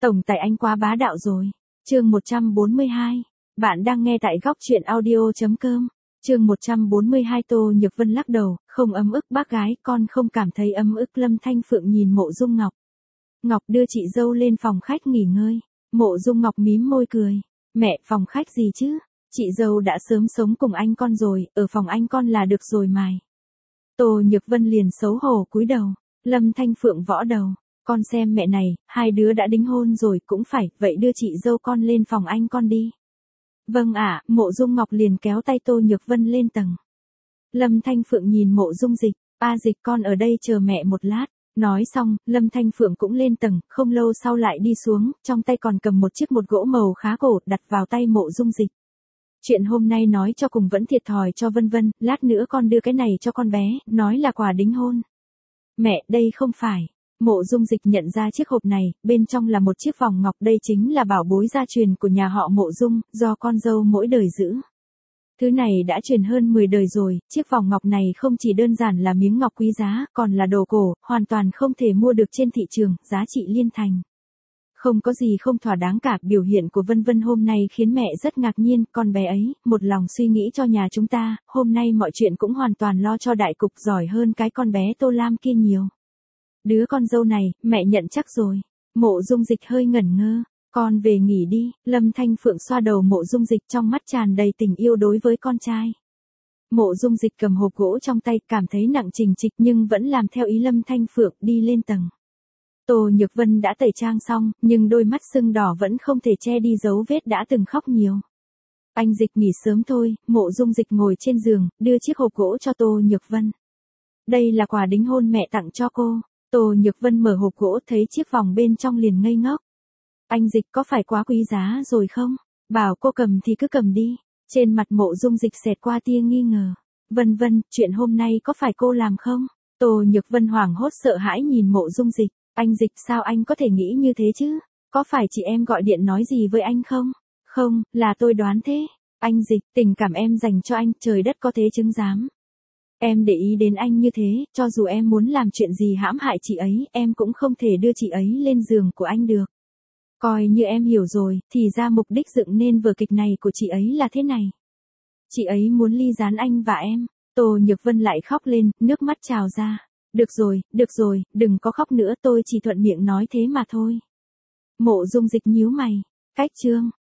Tổng tài anh quá bá đạo rồi. Chương 142. Bạn đang nghe tại góc truyện audio.com. Chương 142. Tô Nhược Vân lắc đầu, không ấm ức bác gái, con không cảm thấy ấm ức. Lâm Thanh Phượng nhìn Mộ Dung Ngọc. Ngọc đưa chị dâu lên phòng khách nghỉ ngơi. Mộ Dung Ngọc mím môi cười. Mẹ, phòng khách gì chứ? Chị dâu đã sớm sống cùng anh con rồi, ở phòng anh con là được rồi mày. Tô Nhược Vân liền xấu hổ cúi đầu. Lâm Thanh Phượng võ đầu. Con xem mẹ này, hai đứa đã đính hôn rồi, cũng phải, vậy đưa chị dâu con lên phòng anh con đi. Vâng ạ, Mộ Dung Ngọc liền kéo tay Tô Nhược Vân lên tầng. Lâm Thanh Phượng nhìn Mộ Dung Dịch, Dịch con ở đây chờ mẹ một lát. Nói xong, Lâm Thanh Phượng cũng lên tầng, không lâu sau lại đi xuống, trong tay còn cầm một chiếc một gỗ màu khá cổ, đặt vào tay Mộ Dung Dịch. Chuyện hôm nay nói cho cùng vẫn thiệt thòi cho Vân Vân, lát nữa con đưa cái này cho con bé, nói là quà đính hôn. Mẹ, đây không phải. Mộ Dung Dịch nhận ra chiếc hộp này, bên trong là một chiếc vòng ngọc, đây chính là bảo bối gia truyền của nhà họ Mộ Dung, do con dâu mỗi đời giữ. Thứ này đã truyền hơn 10 đời rồi, chiếc vòng ngọc này không chỉ đơn giản là miếng ngọc quý giá, còn là đồ cổ, hoàn toàn không thể mua được trên thị trường, giá trị liên thành. Không có gì không thỏa đáng cả, biểu hiện của Vân Vân hôm nay khiến mẹ rất ngạc nhiên, con bé ấy, một lòng suy nghĩ cho nhà chúng ta, hôm nay mọi chuyện cũng hoàn toàn lo cho đại cục, giỏi hơn cái con bé Tô Lam kia nhiều. Đứa con dâu này, mẹ nhận chắc rồi. Mộ Dung Dịch hơi ngẩn ngơ. Con về nghỉ đi. Lâm Thanh Phượng xoa đầu Mộ Dung Dịch, trong mắt tràn đầy tình yêu đối với con trai. Mộ Dung Dịch cầm hộp gỗ trong tay, cảm thấy nặng trình trịch nhưng vẫn làm theo ý Lâm Thanh Phượng, đi lên tầng. Tô Nhược Vân đã tẩy trang xong, nhưng đôi mắt sưng đỏ vẫn không thể che đi dấu vết đã từng khóc nhiều. Anh Dịch nghỉ sớm thôi. Mộ Dung Dịch ngồi trên giường, đưa chiếc hộp gỗ cho Tô Nhược Vân. Đây là quà đính hôn mẹ tặng cho cô. Tô Nhược Vân mở hộp gỗ thấy chiếc vòng bên trong liền ngây ngốc. Anh Dịch có phải quá quý giá rồi không? Bảo cô cầm thì cứ cầm đi. Trên mặt Mộ Dung Dịch xẹt qua tia nghi ngờ. Vân Vân, chuyện hôm nay có phải cô làm không? Tô Nhược Vân hoảng hốt sợ hãi nhìn Mộ Dung Dịch. Anh Dịch, sao anh có thể nghĩ như thế chứ? Có phải chị em gọi điện nói gì với anh không? Không, là tôi đoán thế. Anh Dịch, tình cảm em dành cho anh, trời đất có thế chứng giám. Em để ý đến anh như thế, cho dù em muốn làm chuyện gì hãm hại chị ấy, em cũng không thể đưa chị ấy lên giường của anh được. Coi như em hiểu rồi, thì ra mục đích dựng nên vở kịch này của chị ấy là thế này. Chị ấy muốn ly gián anh và em. Tô Nhược Vân lại khóc lên, nước mắt trào ra. Được rồi, đừng có khóc nữa, tôi chỉ thuận miệng nói thế mà thôi. Mộ Dung Dịch nhíu mày. Cách chương.